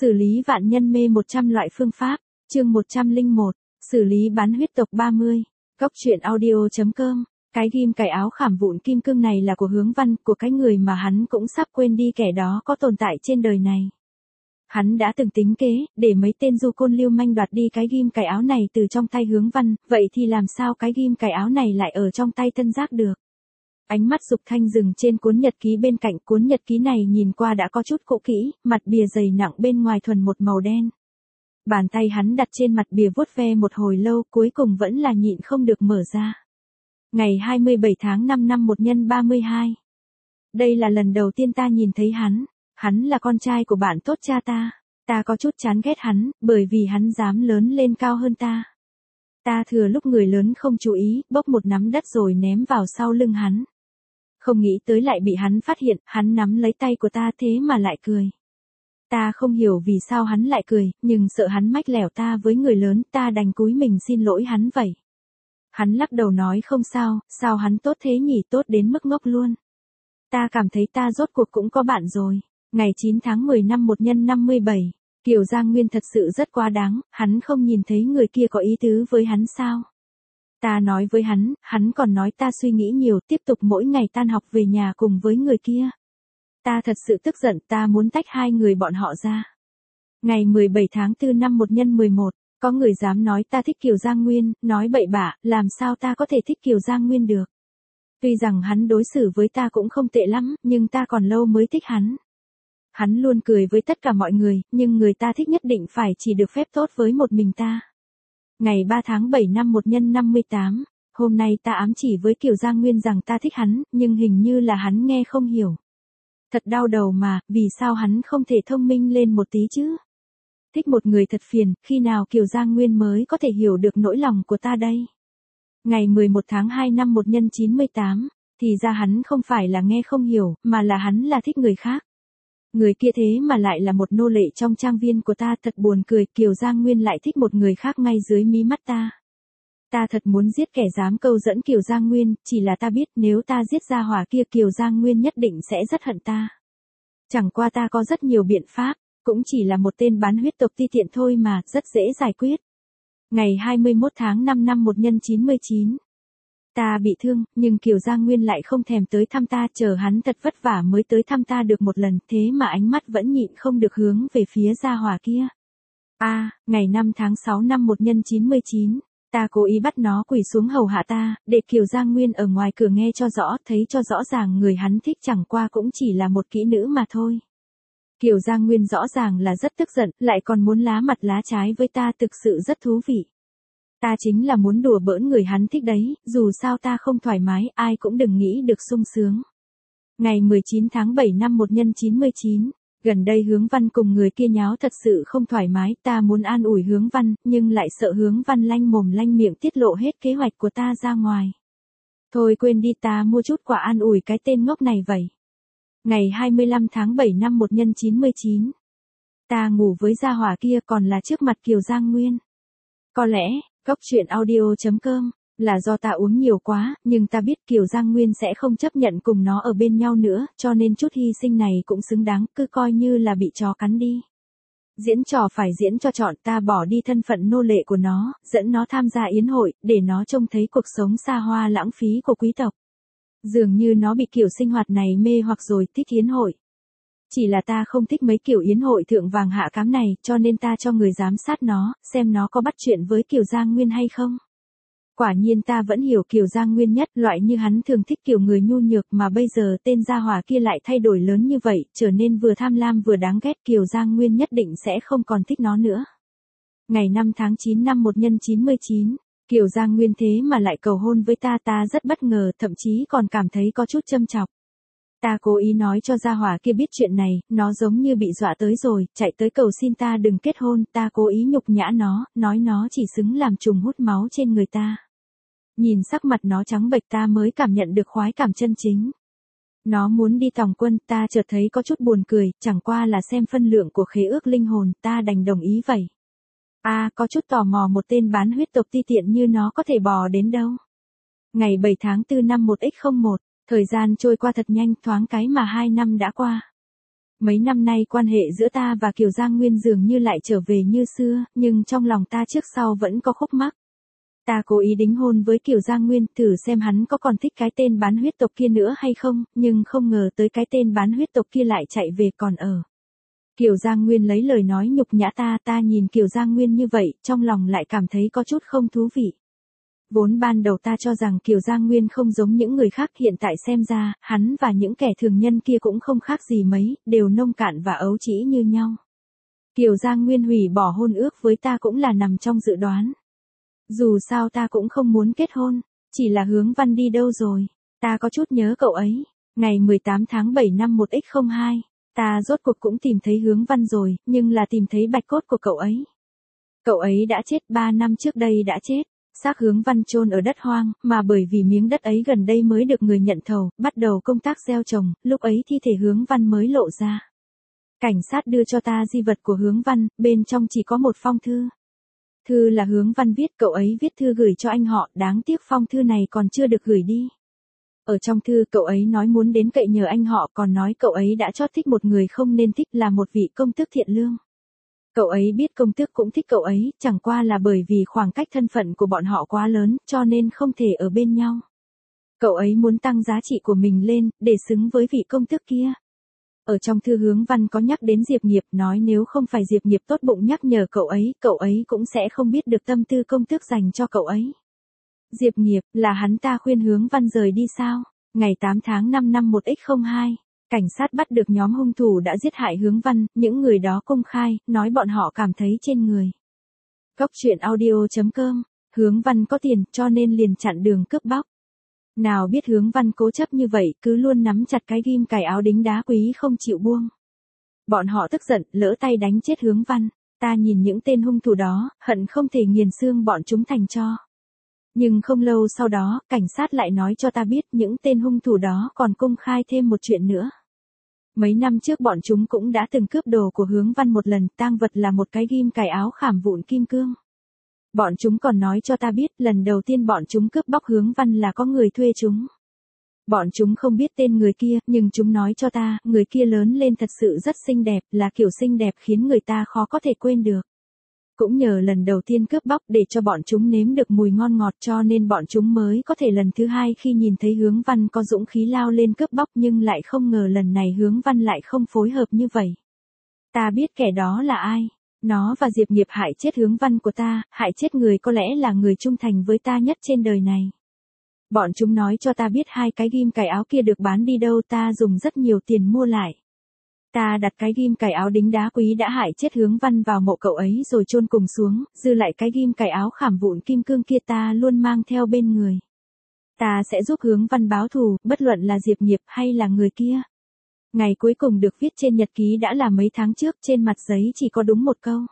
Xử lý vạn nhân mê 100 loại phương pháp, chương 101, xử lý bán huyết tộc 30. Góc truyện audio.com. Cái ghim cài áo khảm vụn kim cương này là của Hướng Văn, của cái người mà hắn cũng sắp quên đi kẻ đó có tồn tại trên đời này. Hắn đã từng tính kế, để mấy tên du côn lưu manh đoạt đi cái ghim cài áo này từ trong tay Hướng Văn, vậy thì làm sao cái ghim cài áo này lại ở trong tay Tân Giác được? Ánh mắt Dục Thanh dừng trên cuốn nhật ký bên cạnh, cuốn nhật ký này nhìn qua đã có chút cũ kỹ, mặt bìa dày nặng bên ngoài thuần một màu đen. Bàn tay hắn đặt trên mặt bìa vuốt ve một hồi lâu, cuối cùng vẫn là nhịn không được mở ra. Ngày 27 tháng 5 năm 1/32. Đây là lần đầu tiên ta nhìn thấy hắn là con trai của bạn tốt cha ta. Ta có chút chán ghét hắn, bởi vì hắn dám lớn lên cao hơn ta. Ta thừa lúc người lớn không chú ý, bốc một nắm đất rồi ném vào sau lưng hắn. Không nghĩ tới lại bị hắn phát hiện, hắn nắm lấy tay của ta thế mà lại cười. Ta không hiểu vì sao hắn lại cười, nhưng sợ hắn mách lẻo ta với người lớn, ta đành cúi mình xin lỗi hắn vậy. Hắn lắc đầu nói không sao, sao hắn tốt thế nhỉ, tốt đến mức ngốc luôn. Ta cảm thấy ta rốt cuộc cũng có bạn rồi. Ngày 9 tháng 10 năm 1/57, Kiều Giang Nguyên thật sự rất quá đáng, hắn không nhìn thấy người kia có ý tứ với hắn sao? Ta nói với hắn còn nói ta suy nghĩ nhiều, tiếp tục mỗi ngày tan học về nhà cùng với người kia. Ta thật sự tức giận, ta muốn tách hai người bọn họ ra. Ngày 17 tháng 4 năm 1/11, có người dám nói ta thích Kiều Giang Nguyên, nói bậy bạ, làm sao ta có thể thích Kiều Giang Nguyên được. Tuy rằng hắn đối xử với ta cũng không tệ lắm, nhưng ta còn lâu mới thích hắn. Hắn luôn cười với tất cả mọi người, nhưng người ta thích nhất định phải chỉ được phép tốt với một mình ta. Ngày 3 tháng 7 năm 1/58, hôm nay ta ám chỉ với Kiều Giang Nguyên rằng ta thích hắn, nhưng hình như là hắn nghe không hiểu. Thật đau đầu mà, vì sao hắn không thể thông minh lên một tí chứ? Thích một người thật phiền, khi nào Kiều Giang Nguyên mới có thể hiểu được nỗi lòng của ta đây? Ngày 11 tháng 2 năm 1/98, thì ra hắn không phải là nghe không hiểu, mà là hắn là thích người khác. Người kia thế mà lại là một nô lệ trong trang viên của ta, thật buồn cười, Kiều Giang Nguyên lại thích một người khác ngay dưới mí mắt ta. Ta thật muốn giết kẻ dám câu dẫn Kiều Giang Nguyên, chỉ là ta biết nếu ta giết gia hỏa kia Kiều Giang Nguyên nhất định sẽ rất hận ta. Chẳng qua ta có rất nhiều biện pháp, cũng chỉ là một tên bán huyết tộc ti tiện thôi mà, rất dễ giải quyết. Ngày 21 tháng 5 năm 1/99. Ta bị thương, nhưng Kiều Giang Nguyên lại không thèm tới thăm ta, chờ hắn thật vất vả mới tới thăm ta được một lần, thế mà ánh mắt vẫn nhịn không được hướng về phía gia hỏa kia. Ngày 5 tháng 6 năm 1/99, ta cố ý bắt nó quỳ xuống hầu hạ ta, để Kiều Giang Nguyên ở ngoài cửa nghe cho rõ, thấy cho rõ ràng người hắn thích chẳng qua cũng chỉ là một kỹ nữ mà thôi. Kiều Giang Nguyên rõ ràng là rất tức giận, lại còn muốn lá mặt lá trái với ta, thực sự rất thú vị. Ta chính là muốn đùa bỡn người hắn thích đấy, dù sao ta không thoải mái, ai cũng đừng nghĩ được sung sướng. Ngày 19 tháng 7 năm 1/99, gần đây Hướng Văn cùng người kia nháo thật sự không thoải mái, ta muốn an ủi Hướng Văn, nhưng lại sợ Hướng Văn lanh mồm lanh miệng tiết lộ hết kế hoạch của ta ra ngoài. Thôi quên đi, ta mua chút quà an ủi cái tên ngốc này vậy. Ngày 25 tháng 7 năm 1/99, ta ngủ với gia hỏa kia còn là trước mặt Kiều Giang Nguyên. Có lẽ, góc truyện audio.com, là do ta uống nhiều quá, nhưng ta biết Kiều Giang Nguyên sẽ không chấp nhận cùng nó ở bên nhau nữa, cho nên chút hy sinh này cũng xứng đáng, cứ coi như là bị chó cắn đi. Diễn trò phải diễn cho trọn, ta bỏ đi thân phận nô lệ của nó, dẫn nó tham gia yến hội, để nó trông thấy cuộc sống xa hoa lãng phí của quý tộc. Dường như nó bị kiểu sinh hoạt này mê hoặc rồi, thích yến hội. Chỉ là ta không thích mấy kiểu yến hội thượng vàng hạ cám này, cho nên ta cho người giám sát nó, xem nó có bắt chuyện với Kiều Giang Nguyên hay không. Quả nhiên ta vẫn hiểu Kiều Giang Nguyên nhất, loại như hắn thường thích kiểu người nhu nhược, mà bây giờ tên gia hỏa kia lại thay đổi lớn như vậy, trở nên vừa tham lam vừa đáng ghét, Kiều Giang Nguyên nhất định sẽ không còn thích nó nữa. Ngày 5 tháng 9 năm 1/99, Kiều Giang Nguyên thế mà lại cầu hôn với ta, ta rất bất ngờ, thậm chí còn cảm thấy có chút châm chọc. Ta cố ý nói cho gia hỏa kia biết chuyện này, nó giống như bị dọa tới rồi, chạy tới cầu xin ta đừng kết hôn, ta cố ý nhục nhã nó, nói nó chỉ xứng làm trùng hút máu trên người ta. Nhìn sắc mặt nó trắng bệch ta mới cảm nhận được khoái cảm chân chính. Nó muốn đi tòng quân, ta chợt thấy có chút buồn cười, chẳng qua là xem phân lượng của khế ước linh hồn, ta đành đồng ý vậy. Có chút tò mò một tên bán huyết tộc ti tiện như nó có thể bò đến đâu. Ngày 7 tháng 4 năm 1x01, thời gian trôi qua thật nhanh, thoáng cái mà 2 năm đã qua. Mấy năm nay quan hệ giữa ta và Kiều Giang Nguyên dường như lại trở về như xưa, nhưng trong lòng ta trước sau vẫn có khúc mắc. Ta cố ý đính hôn với Kiều Giang Nguyên thử xem hắn có còn thích cái tên bán huyết tộc kia nữa hay không, nhưng không ngờ tới cái tên bán huyết tộc kia lại chạy về còn ở. Kiều Giang Nguyên lấy lời nói nhục nhã ta nhìn Kiều Giang Nguyên như vậy, trong lòng lại cảm thấy có chút không thú vị. Vốn ban đầu ta cho rằng Kiều Giang Nguyên không giống những người khác, hiện tại xem ra, hắn và những kẻ thường nhân kia cũng không khác gì mấy, đều nông cạn và ấu trĩ như nhau. Kiều Giang Nguyên hủy bỏ hôn ước với ta cũng là nằm trong dự đoán. Dù sao ta cũng không muốn kết hôn, chỉ là Hướng Văn đi đâu rồi, ta có chút nhớ cậu ấy. Ngày 18 tháng 7 năm 1X02, ta rốt cuộc cũng tìm thấy Hướng Văn rồi, nhưng là tìm thấy bạch cốt của cậu ấy. Cậu ấy đã chết 3 năm trước đây đã chết. Xác Hướng Văn chôn ở đất hoang, mà bởi vì miếng đất ấy gần đây mới được người nhận thầu, bắt đầu công tác gieo trồng, lúc ấy thi thể Hướng Văn mới lộ ra. Cảnh sát đưa cho ta di vật của Hướng Văn, bên trong chỉ có một phong thư. Thư là Hướng Văn viết, cậu ấy viết thư gửi cho anh họ, đáng tiếc phong thư này còn chưa được gửi đi. Ở trong thư cậu ấy nói muốn đến cậy nhờ anh họ, còn nói cậu ấy đã chót thích một người không nên thích, là một vị công tước thiện lương. Cậu ấy biết công tước cũng thích cậu ấy, chẳng qua là bởi vì khoảng cách thân phận của bọn họ quá lớn, cho nên không thể ở bên nhau. Cậu ấy muốn tăng giá trị của mình lên, để xứng với vị công tước kia. Ở trong thư Hướng Văn có nhắc đến Diệp Nghiệp, nói nếu không phải Diệp Nghiệp tốt bụng nhắc nhở cậu ấy cũng sẽ không biết được tâm tư công tước dành cho cậu ấy. Diệp Nghiệp, là hắn ta khuyên Hướng Văn rời đi sao? Ngày 8 tháng 5 năm 1X02. Cảnh sát bắt được nhóm hung thủ đã giết hại Hướng Văn, những người đó công khai, nói bọn họ cảm thấy trên người. Cóc truyện audio.com, Hướng Văn có tiền, cho nên liền chặn đường cướp bóc. Nào biết Hướng Văn cố chấp như vậy, cứ luôn nắm chặt cái ghim cài áo đính đá quý không chịu buông. Bọn họ tức giận, lỡ tay đánh chết Hướng Văn, ta nhìn những tên hung thủ đó, hận không thể nghiền xương bọn chúng thành tro. Nhưng không lâu sau đó, cảnh sát lại nói cho ta biết những tên hung thủ đó còn công khai thêm một chuyện nữa. Mấy năm trước bọn chúng cũng đã từng cướp đồ của Hướng Văn một lần, tang vật là một cái ghim cài áo khảm vụn kim cương. Bọn chúng còn nói cho ta biết, lần đầu tiên bọn chúng cướp bóc Hướng Văn là có người thuê chúng. Bọn chúng không biết tên người kia, nhưng chúng nói cho ta, người kia lớn lên thật sự rất xinh đẹp, là kiểu xinh đẹp khiến người ta khó có thể quên được. Cũng nhờ lần đầu tiên cướp bóc để cho bọn chúng nếm được mùi ngon ngọt, cho nên bọn chúng mới có thể lần thứ hai khi nhìn thấy Hướng Văn có dũng khí lao lên cướp bóc, nhưng lại không ngờ lần này Hướng Văn lại không phối hợp như vậy. Ta biết kẻ đó là ai. Nó và Diệp Nghiệp hại chết Hướng Văn của ta, hại chết người có lẽ là người trung thành với ta nhất trên đời này. Bọn chúng nói cho ta biết hai cái ghim cài áo kia được bán đi đâu, ta dùng rất nhiều tiền mua lại. Ta đặt cái ghim cài áo đính đá quý đã hại chết Hướng Văn vào mộ cậu ấy rồi chôn cùng xuống, dư lại cái ghim cài áo khảm vụn kim cương kia ta luôn mang theo bên người. Ta sẽ giúp Hướng Văn báo thù, bất luận là Diệp Nghiệp hay là người kia. Ngày cuối cùng được viết trên nhật ký đã là mấy tháng trước, trên mặt giấy chỉ có đúng một câu.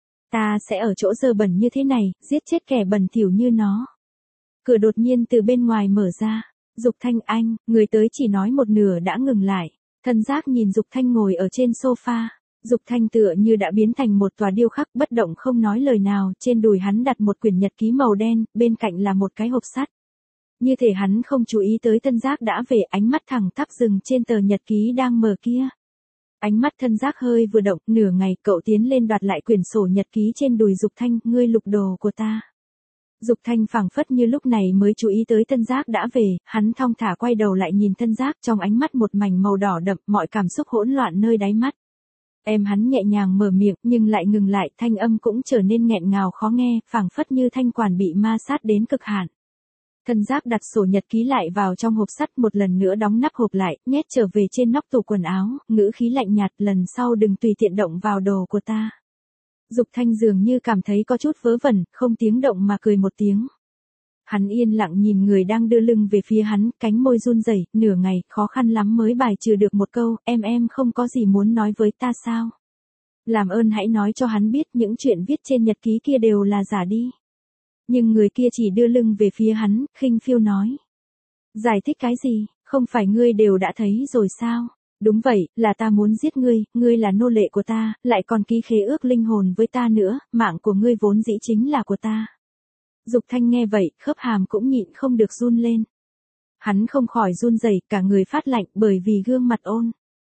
Ta sẽ ở chỗ dơ bẩn như thế này, giết chết kẻ bẩn thỉu như nó. Cửa đột nhiên từ bên ngoài mở ra. Dục Thanh, anh, người tới chỉ nói một nửa đã ngừng lại. Thân giác nhìn Dục Thanh ngồi ở trên sofa. Dục Thanh tựa như đã biến thành một tòa điêu khắc, bất động không nói lời nào, trên đùi hắn đặt một quyển nhật ký màu đen, bên cạnh là một cái hộp sắt. Như thể hắn không chú ý tới thân giác đã về, ánh mắt thẳng tắp dừng trên tờ nhật ký đang mở kia. Ánh mắt thân giác hơi vừa động, nửa ngày, cậu tiến lên đoạt lại quyển sổ nhật ký trên đùi Dục Thanh, ngươi lục đồ của ta. Dục Thanh phảng phất như lúc này mới chú ý tới thân giác đã về, hắn thong thả quay đầu lại nhìn thân giác, trong ánh mắt một mảnh màu đỏ đậm, mọi cảm xúc hỗn loạn nơi đáy mắt. Em hắn nhẹ nhàng mở miệng, nhưng lại ngừng lại, thanh âm cũng trở nên nghẹn ngào khó nghe, phảng phất như thanh quản bị ma sát đến cực hạn. Thân giác đặt sổ nhật ký lại vào trong hộp sắt, một lần nữa đóng nắp hộp lại, nhét trở về trên nóc tủ quần áo, ngữ khí lạnh nhạt, lần sau đừng tùy tiện động vào đồ của ta. Dục Thanh dường như cảm thấy có chút vớ vẩn, không tiếng động mà cười một tiếng. Hắn yên lặng nhìn người đang đưa lưng về phía hắn, cánh môi run rẩy, nửa ngày, khó khăn lắm mới bài trừ được một câu, em không có gì muốn nói với ta sao? Làm ơn hãy nói cho hắn biết những chuyện viết trên nhật ký kia đều là giả đi. Nhưng người kia chỉ đưa lưng về phía hắn, khinh phiêu nói. Giải thích cái gì, không phải ngươi đều đã thấy rồi sao? Đúng vậy, là ta muốn giết ngươi, ngươi là nô lệ của ta, lại còn ký khế ước linh hồn với ta nữa, mạng của ngươi vốn dĩ chính là của ta. Dục Thanh nghe vậy, khớp hàm cũng nhịn không được run lên. Hắn không khỏi run rẩy, cả người phát lạnh bởi vì gương mặt ôn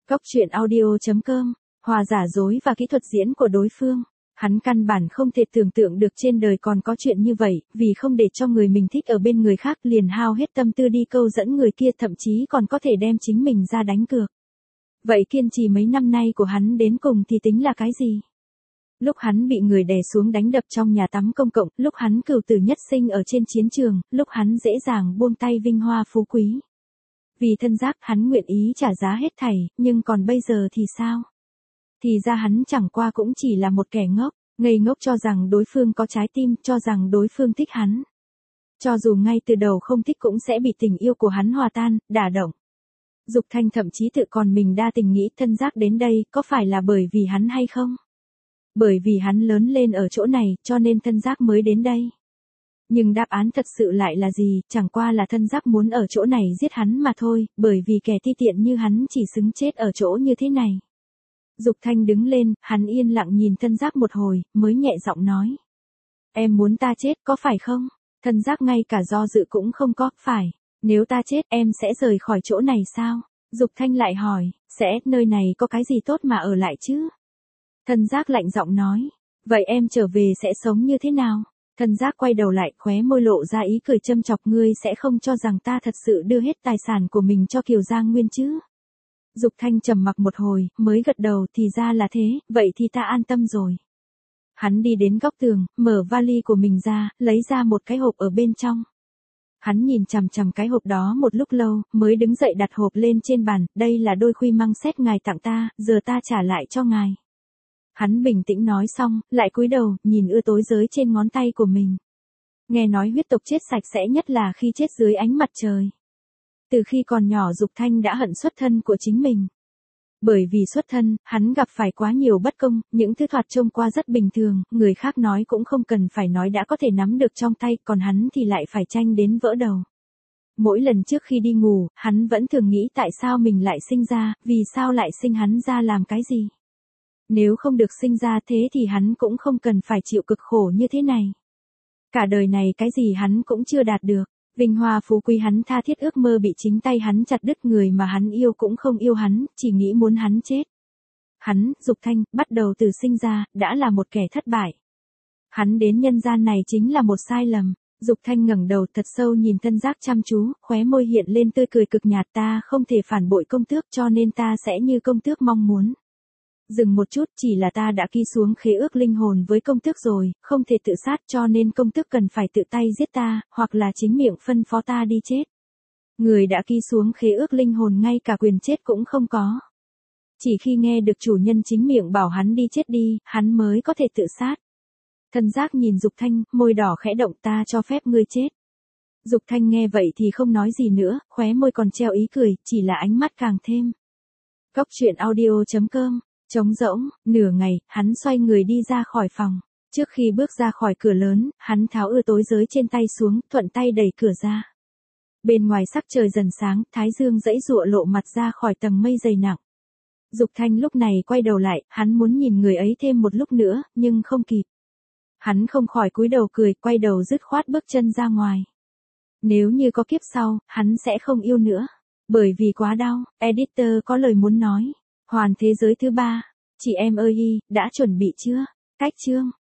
Cóc truyện audio.com, hòa giả dối và kỹ thuật diễn của đối phương. Hắn căn bản không thể tưởng tượng được trên đời còn có chuyện như vậy, vì không để cho người mình thích ở bên người khác liền hao hết tâm tư đi câu dẫn người kia, thậm chí còn có thể đem chính mình ra đánh cược. Vậy kiên trì mấy năm nay của hắn đến cùng thì tính là cái gì? Lúc hắn bị người đè xuống đánh đập trong nhà tắm công cộng, lúc hắn cửu tử nhất sinh ở trên chiến trường, lúc hắn dễ dàng buông tay vinh hoa phú quý. Vì thân giác hắn nguyện ý trả giá hết thảy, nhưng còn bây giờ thì sao? Thì ra hắn chẳng qua cũng chỉ là một kẻ ngốc, ngây ngốc cho rằng đối phương có trái tim, cho rằng đối phương thích hắn. Cho dù ngay từ đầu không thích cũng sẽ bị tình yêu của hắn hòa tan, đả động. Dục Thanh thậm chí tự còn mình đa tình nghĩ thân giác đến đây có phải là bởi vì hắn hay không? Bởi vì hắn lớn lên ở chỗ này cho nên thân giác mới đến đây. Nhưng đáp án thật sự lại là gì, chẳng qua là thân giác muốn ở chỗ này giết hắn mà thôi, bởi vì kẻ ti tiện như hắn chỉ xứng chết ở chỗ như thế này. Dục Thanh đứng lên, hắn yên lặng nhìn thân giác một hồi, mới nhẹ giọng nói. Em muốn ta chết có phải không? Thân giác ngay cả do dự cũng không có, phải. Nếu ta chết em sẽ rời khỏi chỗ này sao? Dục Thanh lại hỏi, sẽ, nơi này có cái gì tốt mà ở lại chứ? Thân giác lạnh giọng nói, vậy em trở về sẽ sống như thế nào? Thân giác quay đầu lại, khóe môi lộ ra ý cười châm chọc, ngươi sẽ không cho rằng ta thật sự đưa hết tài sản của mình cho Kiều Giang Nguyên chứ? Dục Thanh trầm mặc một hồi, mới gật đầu, thì ra là thế, vậy thì ta an tâm rồi. Hắn đi đến góc tường, mở vali của mình ra, lấy ra một cái hộp ở bên trong. Hắn nhìn chằm chằm cái hộp đó một lúc lâu, mới đứng dậy đặt hộp lên trên bàn, đây là đôi khuy măng xét ngài tặng ta, giờ ta trả lại cho ngài. Hắn bình tĩnh nói xong, lại cúi đầu, nhìn ưa tối giới trên ngón tay của mình. Nghe nói huyết tộc chết sạch sẽ nhất là khi chết dưới ánh mặt trời. Từ khi còn nhỏ Dục Thanh đã hận xuất thân của chính mình. Bởi vì xuất thân, hắn gặp phải quá nhiều bất công, những thứ thoạt trông qua rất bình thường, người khác nói cũng không cần phải nói đã có thể nắm được trong tay, còn hắn thì lại phải tranh đến vỡ đầu. Mỗi lần trước khi đi ngủ, hắn vẫn thường nghĩ tại sao mình lại sinh ra, vì sao lại sinh hắn ra làm cái gì. Nếu không được sinh ra thế thì hắn cũng không cần phải chịu cực khổ như thế này. Cả đời này cái gì hắn cũng chưa đạt được. Vinh hoa phú quý hắn tha thiết ước mơ bị chính tay hắn chặt đứt, người mà hắn yêu cũng không yêu hắn, chỉ nghĩ muốn hắn chết. Hắn, Dục Thanh, bắt đầu từ sinh ra, đã là một kẻ thất bại. Hắn đến nhân gian này chính là một sai lầm. Dục Thanh ngẩng đầu thật sâu nhìn thân giác chăm chú, khóe môi hiện lên tươi cười cực nhạt, ta không thể phản bội công tước cho nên ta sẽ như công tước mong muốn. Dừng một chút, chỉ là ta đã ký xuống khế ước linh hồn với công tước rồi, không thể tự sát cho nên công tước cần phải tự tay giết ta, hoặc là chính miệng phân phó ta đi chết. Người đã ký xuống khế ước linh hồn ngay cả quyền chết cũng không có. Chỉ khi nghe được chủ nhân chính miệng bảo hắn đi chết đi, hắn mới có thể tự sát. Thân giác nhìn Dục Thanh, môi đỏ khẽ động, ta cho phép ngươi chết. Dục Thanh nghe vậy thì không nói gì nữa, khóe môi còn treo ý cười, chỉ là ánh mắt càng thêm. Cóc truyện audio.com. Trống rỗng, nửa ngày, hắn xoay người đi ra khỏi phòng. Trước khi bước ra khỏi cửa lớn, hắn tháo ưa tối giới trên tay xuống, thuận tay đẩy cửa ra. Bên ngoài sắc trời dần sáng, thái dương giãy giụa lộ mặt ra khỏi tầng mây dày nặng. Dục Thanh lúc này quay đầu lại, hắn muốn nhìn người ấy thêm một lúc nữa, nhưng không kịp. Hắn không khỏi cúi đầu cười, quay đầu dứt khoát bước chân ra ngoài. Nếu như có kiếp sau, hắn sẽ không yêu nữa. Bởi vì quá đau, editor có lời muốn nói. Hoàn thế giới thứ 3. Chị em ơi, đã chuẩn bị chưa? Cách chương.